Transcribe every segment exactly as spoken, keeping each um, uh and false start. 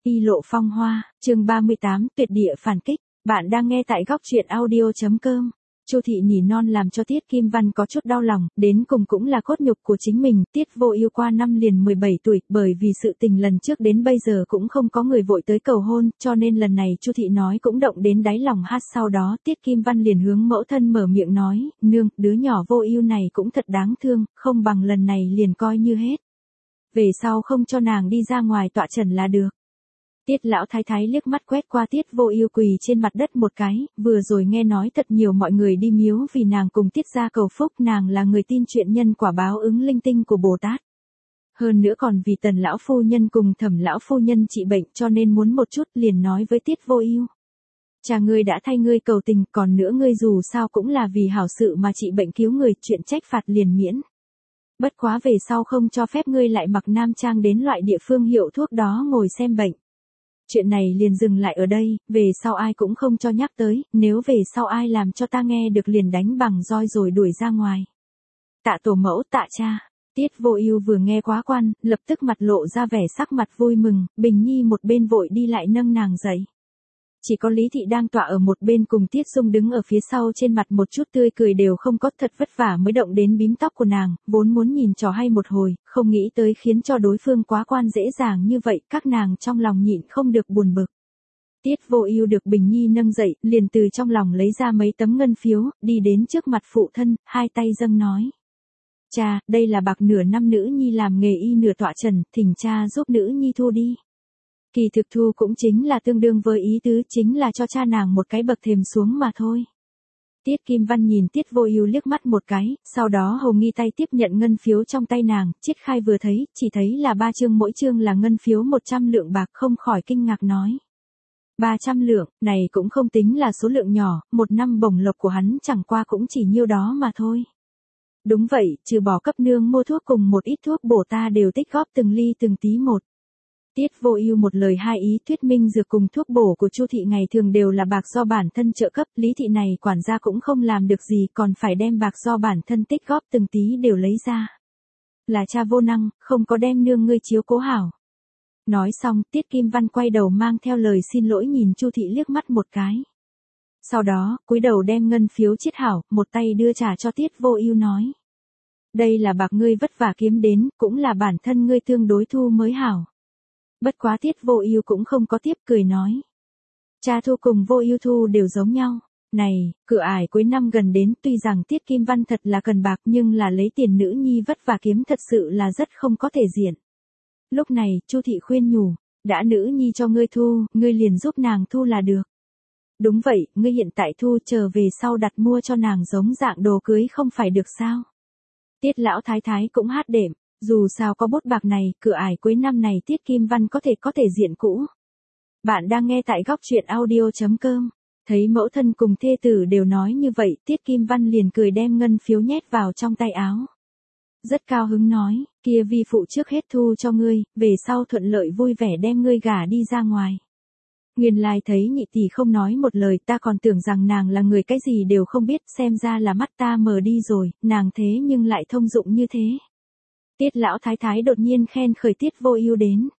Y lộ phong hoa, chương ba mươi tám, tuyệt địa phản kích. Bạn đang nghe tại góc truyện audio chấm com. Chu Thị nỉ non làm cho Tiết Kim Văn có chút đau lòng, đến cùng cũng là cốt nhục của chính mình. Tiết Vô Ưu qua năm liền mười bảy tuổi, bởi vì sự tình lần trước đến bây giờ cũng không có người vội tới cầu hôn, cho nên lần này Chu Thị nói cũng động đến đáy lòng hát. Sau đó Tiết Kim Văn liền hướng mẫu thân mở miệng nói, nương, đứa nhỏ Vô Ưu này cũng thật đáng thương, không bằng lần này liền coi như hết. Về sau không cho nàng đi ra ngoài tọa trần là được. Tiết lão thái thái liếc mắt quét qua Tiết Vô Ưu quỳ trên mặt đất một cái, vừa rồi nghe nói thật nhiều mọi người đi miếu vì nàng cùng Tiết gia cầu phúc, nàng là người tin chuyện nhân quả báo ứng linh tinh của Bồ Tát. Hơn nữa còn vì Tần lão phu nhân cùng Thẩm lão phu nhân trị bệnh cho nên muốn một chút, liền nói với Tiết Vô Ưu. Cha ngươi đã thay ngươi cầu tình, còn nữa ngươi dù sao cũng là vì hảo sự mà trị bệnh cứu người, chuyện trách phạt liền miễn. Bất quá về sau không cho phép ngươi lại mặc nam trang đến loại địa phương hiệu thuốc đó ngồi xem bệnh. Chuyện này liền dừng lại ở đây, về sau ai cũng không cho nhắc tới, nếu về sau ai làm cho ta nghe được liền đánh bằng roi rồi đuổi ra ngoài. Tạ tổ mẫu, tạ cha. Tiết Vô Ưu vừa nghe quá quan, lập tức mặt lộ ra vẻ sắc mặt vui mừng, Bình Nhi một bên vội đi lại nâng nàng dậy. Chỉ có Lý Thị đang tọa ở một bên cùng Tiết Dung đứng ở phía sau, trên mặt một chút tươi cười đều không có, thật vất vả mới động đến bím tóc của nàng, vốn muốn nhìn trò hay một hồi, không nghĩ tới khiến cho đối phương quá quan dễ dàng như vậy, các nàng trong lòng nhịn không được buồn bực. Tiết Vô Ưu được Bình Nhi nâng dậy, liền từ trong lòng lấy ra mấy tấm ngân phiếu, đi đến trước mặt phụ thân, hai tay dâng nói. Cha, đây là bạc nửa năm nữ nhi làm nghề y nửa tọa trần, thỉnh cha giúp nữ nhi thu đi. Kỳ thực thu cũng chính là tương đương với ý tứ, chính là cho cha nàng một cái bậc thềm xuống mà thôi. Tiết Kim Văn nhìn Tiết Vô Ưu liếc mắt một cái, sau đó hầu nghi tay tiếp nhận ngân phiếu trong tay nàng, triết khai vừa thấy, chỉ thấy là ba chương, mỗi chương là ngân phiếu một trăm lượng bạc, không khỏi kinh ngạc nói. ba trăm lượng, này cũng không tính là số lượng nhỏ, một năm bổng lộc của hắn chẳng qua cũng chỉ nhiêu đó mà thôi. Đúng vậy, trừ bỏ cấp nương mua thuốc cùng một ít thuốc bổ ta đều tích góp từng ly từng tí một. Tiết Vô Ưu một lời hai ý thuyết minh dược cùng thuốc bổ của Chu Thị ngày thường đều là bạc do bản thân trợ cấp, Lý Thị này quản gia cũng không làm được gì, còn phải đem bạc do bản thân tích góp từng tí đều lấy ra. Là cha vô năng, không có đem nương ngươi chiếu cố hảo. Nói xong, Tiết Kim Văn quay đầu mang theo lời xin lỗi nhìn Chu Thị liếc mắt một cái. Sau đó, cúi đầu đem ngân phiếu chiết hảo, một tay đưa trả cho Tiết Vô Ưu nói. Đây là bạc ngươi vất vả kiếm đến, cũng là bản thân ngươi tương đối thu mới hảo. Bất quá Tiết Vô Ưu cũng không có tiếp, cười nói. Cha thu cùng Vô Ưu thu đều giống nhau. Này, cửa ải cuối năm gần đến, tuy rằng Tiết Kim Văn thật là cần bạc nhưng là lấy tiền nữ nhi vất vả kiếm thật sự là rất không có thể diện. Lúc này, Chu Thị khuyên nhủ, đã nữ nhi cho ngươi thu, ngươi liền giúp nàng thu là được. Đúng vậy, ngươi hiện tại thu, chờ về sau đặt mua cho nàng giống dạng đồ cưới không phải được sao? Tiết lão thái thái cũng hát đệm. Dù sao có bút bạc này, cửa ải cuối năm này Tiết Kim Văn có thể có thể diện cũ. Bạn đang nghe tại góc truyện audio chấm com. Thấy mẫu thân cùng thê tử đều nói như vậy, Tiết Kim Văn liền cười đem ngân phiếu nhét vào trong tay áo. Rất cao hứng nói, kia vi phụ trước hết thu cho ngươi, về sau thuận lợi vui vẻ đem ngươi gả đi ra ngoài. Nguyên lai thấy nhị tỷ không nói một lời, ta còn tưởng rằng nàng là người cái gì đều không biết, xem ra là mắt ta mờ đi rồi, nàng thế nhưng lại thông dụng như thế. Tiết lão thái thái đột nhiên khen khởi Tiết Vô Ưu đến.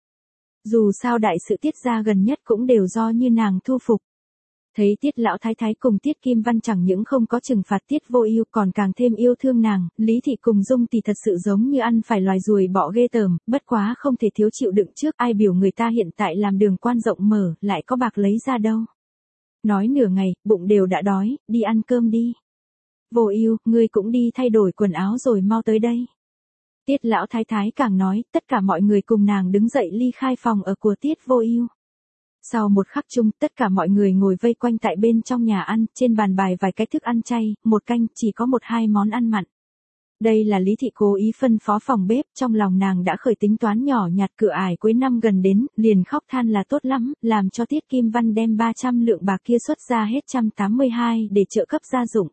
Dù sao đại sự Tiết gia gần nhất cũng đều do như nàng thu phục. Thấy Tiết lão thái thái cùng Tiết Kim Văn chẳng những không có trừng phạt Tiết Vô Ưu còn càng thêm yêu thương nàng, Lý Thị cùng Dung thì thật sự giống như ăn phải loài ruồi bọ ghê tởm, bất quá không thể thiếu chịu đựng trước, ai biểu người ta hiện tại làm đường quan rộng mở, lại có bạc lấy ra đâu. Nói nửa ngày, bụng đều đã đói, đi ăn cơm đi. Vô Ưu, ngươi cũng đi thay đổi quần áo rồi mau tới đây. Tiết lão thái thái càng nói, tất cả mọi người cùng nàng đứng dậy ly khai phòng ở của Tiết Vô Ưu. Sau một khắc chung, tất cả mọi người ngồi vây quanh tại bên trong nhà ăn, trên bàn bài vài cái thức ăn chay, một canh, chỉ có một hai món ăn mặn. Đây là Lý Thị cố ý phân phó phòng bếp, trong lòng nàng đã khởi tính toán nhỏ nhặt, cửa ải cuối năm gần đến, liền khóc than là tốt lắm, làm cho Tiết Kim Văn đem ba trăm lượng bạc kia xuất ra hết một trăm tám mươi hai để trợ cấp gia dụng.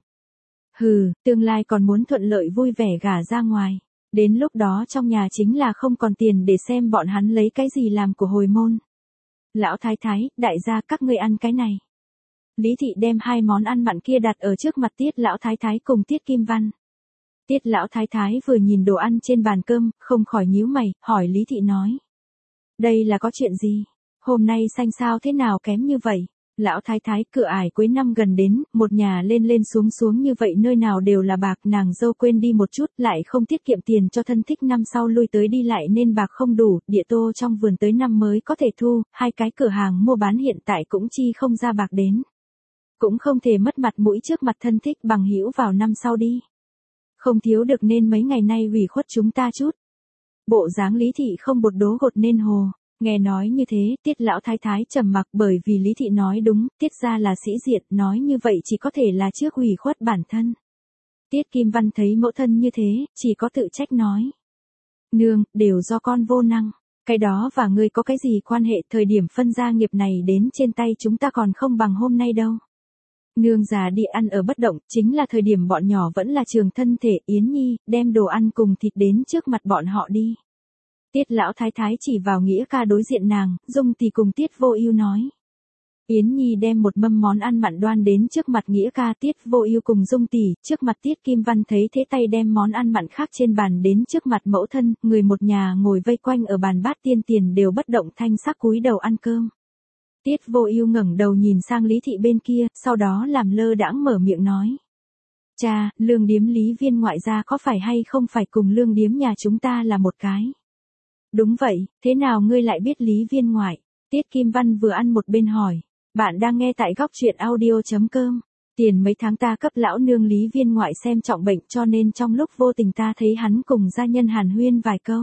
Hừ, tương lai còn muốn thuận lợi vui vẻ gả ra ngoài. Đến lúc đó trong nhà chính là không còn tiền để xem bọn hắn lấy cái gì làm của hồi môn. Lão thái thái, đại gia các ngươi ăn cái này. Lý Thị đem hai món ăn mặn kia đặt ở trước mặt Tiết lão thái thái cùng Tiết Kim Văn. Tiết lão thái thái vừa nhìn đồ ăn trên bàn cơm, không khỏi nhíu mày, hỏi Lý Thị nói. Đây là có chuyện gì? Hôm nay xanh sao thế nào kém như vậy? Lão thái thái, cửa ải cuối năm gần đến, một nhà lên lên xuống xuống như vậy nơi nào đều là bạc, nàng dâu quên đi một chút, lại không tiết kiệm tiền cho thân thích năm sau lui tới đi lại nên bạc không đủ, địa tô trong vườn tới năm mới có thể thu, hai cái cửa hàng mua bán hiện tại cũng chi không ra bạc đến. Cũng không thể mất mặt mũi trước mặt thân thích bằng hữu vào năm sau đi. Không thiếu được nên mấy ngày nay ủy khuất chúng ta chút. Bộ dáng Lý thị không bột đố gột nên hồ. Nghe nói như thế, Tiết lão thái thái trầm mặc bởi vì Lý thị nói đúng, Tiết gia là sĩ diện, nói như vậy chỉ có thể là trước ủy khuất bản thân. Tiết Kim Văn thấy mẫu thân như thế, chỉ có tự trách nói. Nương, đều do con vô năng, cái đó và ngươi có cái gì quan hệ, thời điểm phân gia nghiệp này đến trên tay chúng ta còn không bằng hôm nay đâu. Nương già đi ăn ở bất động, chính là thời điểm bọn nhỏ vẫn là trường thân thể, Yến Nhi, đem đồ ăn cùng thịt đến trước mặt bọn họ đi. Tiết lão thái thái chỉ vào Nghĩa ca đối diện nàng, Dung thì cùng Tiết Vô Ưu nói. Yến Nhi đem một mâm món ăn mặn đoan đến trước mặt Nghĩa ca, Tiết Vô Ưu cùng Dung tỷ, trước mặt Tiết Kim Văn thấy thế tay đem món ăn mặn khác trên bàn đến trước mặt mẫu thân, người một nhà ngồi vây quanh ở bàn bát tiên tiền đều bất động thanh sắc cúi đầu ăn cơm. Tiết Vô Ưu ngẩng đầu nhìn sang Lý thị bên kia, sau đó làm lơ đãng mở miệng nói. Cha, lương điếm Lý Viên ngoại gia có phải hay không phải cùng lương điếm nhà chúng ta là một cái? Đúng vậy, thế nào ngươi lại biết Lý Viên ngoại? Tiết Kim Văn vừa ăn một bên hỏi. Bạn đang nghe tại góc truyện audio chấm com. Tiền mấy tháng ta cấp lão nương Lý Viên ngoại xem trọng bệnh cho nên trong lúc vô tình ta thấy hắn cùng gia nhân hàn huyên vài câu.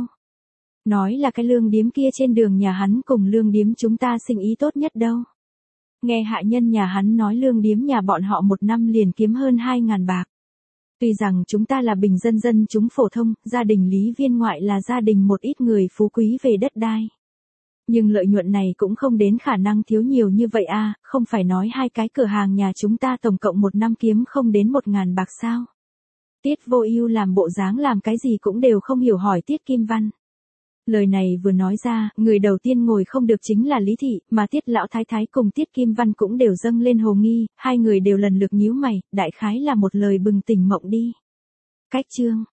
Nói là cái lương điếm kia trên đường nhà hắn cùng lương điếm chúng ta sinh ý tốt nhất đâu. Nghe hạ nhân nhà hắn nói lương điếm nhà bọn họ một năm liền kiếm hơn hai ngàn bạc. Tuy rằng chúng ta là bình dân dân chúng phổ thông, gia đình Lý Viên ngoại là gia đình một ít người phú quý về đất đai. Nhưng lợi nhuận này cũng không đến khả năng thiếu nhiều như vậy à, không phải nói hai cái cửa hàng nhà chúng ta tổng cộng một năm kiếm không đến một ngàn bạc sao. Tiết Vô Ưu làm bộ dáng làm cái gì cũng đều không hiểu hỏi Tiết Kim Văn. Lời này vừa nói ra, người đầu tiên ngồi không được chính là Lý thị, mà Tiết lão thái thái cùng Tiết Kim Văn cũng đều dâng lên hồ nghi, hai người đều lần lượt nhíu mày, đại khái là một lời bừng tỉnh mộng đi. Cách chương